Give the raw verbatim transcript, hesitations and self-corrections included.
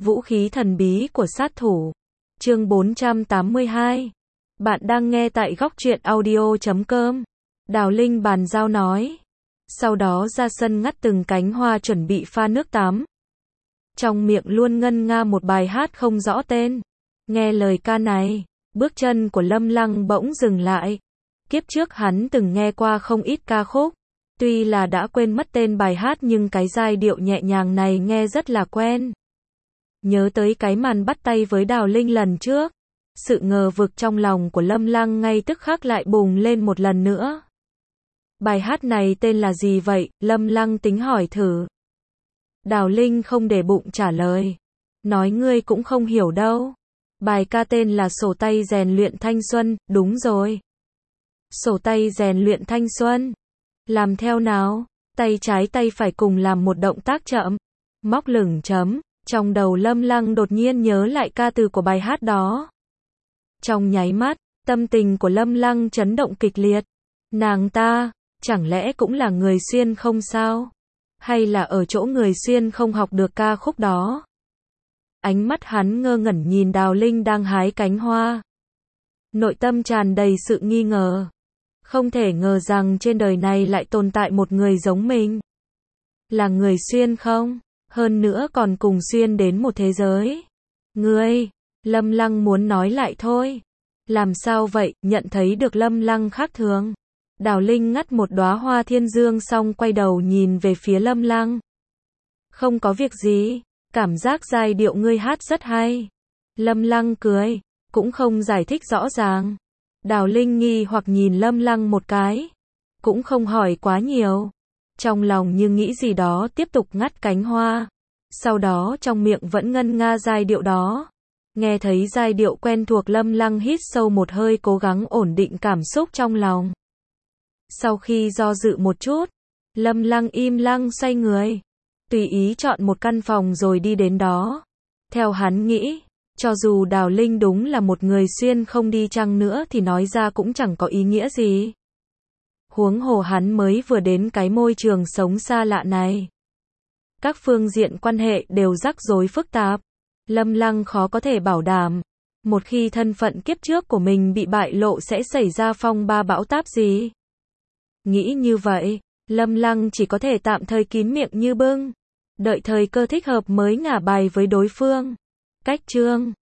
Vũ khí thần bí của sát thủ. Chương bốn trăm tám mươi hai. Bạn đang nghe tại góc truyện audio chấm com. Đào Linh bàn giao nói. Sau đó ra sân ngắt từng cánh hoa chuẩn bị pha nước tắm. Trong miệng luôn ngân nga một bài hát không rõ tên. Nghe lời ca này, bước chân của Lâm Lăng bỗng dừng lại. Kiếp trước hắn từng nghe qua không ít ca khúc. Tuy là đã quên mất tên bài hát nhưng cái giai điệu nhẹ nhàng này nghe rất là quen. Nhớ tới cái màn bắt tay với Đào Linh lần trước. Sự ngờ vực trong lòng của Lâm Lăng ngay tức khắc lại bùng lên một lần nữa. Bài hát này tên là gì vậy? Lâm Lăng tính hỏi thử. Đào Linh không để bụng trả lời. Nói ngươi cũng không hiểu đâu. Bài ca tên là Sổ tay rèn luyện thanh xuân, đúng rồi. Sổ tay rèn luyện thanh xuân. Làm theo nào? Tay trái tay phải cùng làm một động tác chậm. Móc lửng chấm. Trong đầu Lâm Lăng đột nhiên nhớ lại ca từ của bài hát đó. Trong nháy mắt, tâm tình của Lâm Lăng chấn động kịch liệt. Nàng ta, chẳng lẽ cũng là người xuyên không sao? Hay là ở chỗ người xuyên không học được ca khúc đó? Ánh mắt hắn ngơ ngẩn nhìn Đào Linh đang hái cánh hoa. Nội tâm tràn đầy sự nghi ngờ. Không thể ngờ rằng trên đời này lại tồn tại một người giống mình. Là người xuyên không? Hơn nữa còn cùng xuyên đến một thế giới. Ngươi, Lâm Lăng muốn nói lại thôi. Làm sao vậy? Nhận thấy được Lâm Lăng khác thường. Đào Linh ngắt một đóa hoa thiên dương xong quay đầu nhìn về phía Lâm Lăng. Không có việc gì, cảm giác giai điệu ngươi hát rất hay. Lâm Lăng cười, cũng không giải thích rõ ràng. Đào Linh nghi hoặc nhìn Lâm Lăng một cái, cũng không hỏi quá nhiều. Trong lòng như nghĩ gì đó tiếp tục ngắt cánh hoa. Sau đó trong miệng vẫn ngân nga giai điệu đó. Nghe thấy giai điệu quen thuộc Lâm Lăng hít sâu một hơi cố gắng ổn định cảm xúc trong lòng. Sau khi do dự một chút, Lâm Lăng im lặng xoay người. Tùy ý chọn một căn phòng rồi đi đến đó. Theo hắn nghĩ, cho dù Đào Linh đúng là một người xuyên không đi chăng nữa thì nói ra cũng chẳng có ý nghĩa gì. Huống hồ hắn mới vừa đến cái môi trường sống xa lạ này. Các phương diện quan hệ đều rắc rối phức tạp. Lâm Lăng khó có thể bảo đảm. Một khi thân phận kiếp trước của mình bị bại lộ sẽ xảy ra phong ba bão táp gì. Nghĩ như vậy, Lâm Lăng chỉ có thể tạm thời kín miệng như bưng. Đợi thời cơ thích hợp mới ngả bài với đối phương. Cách chương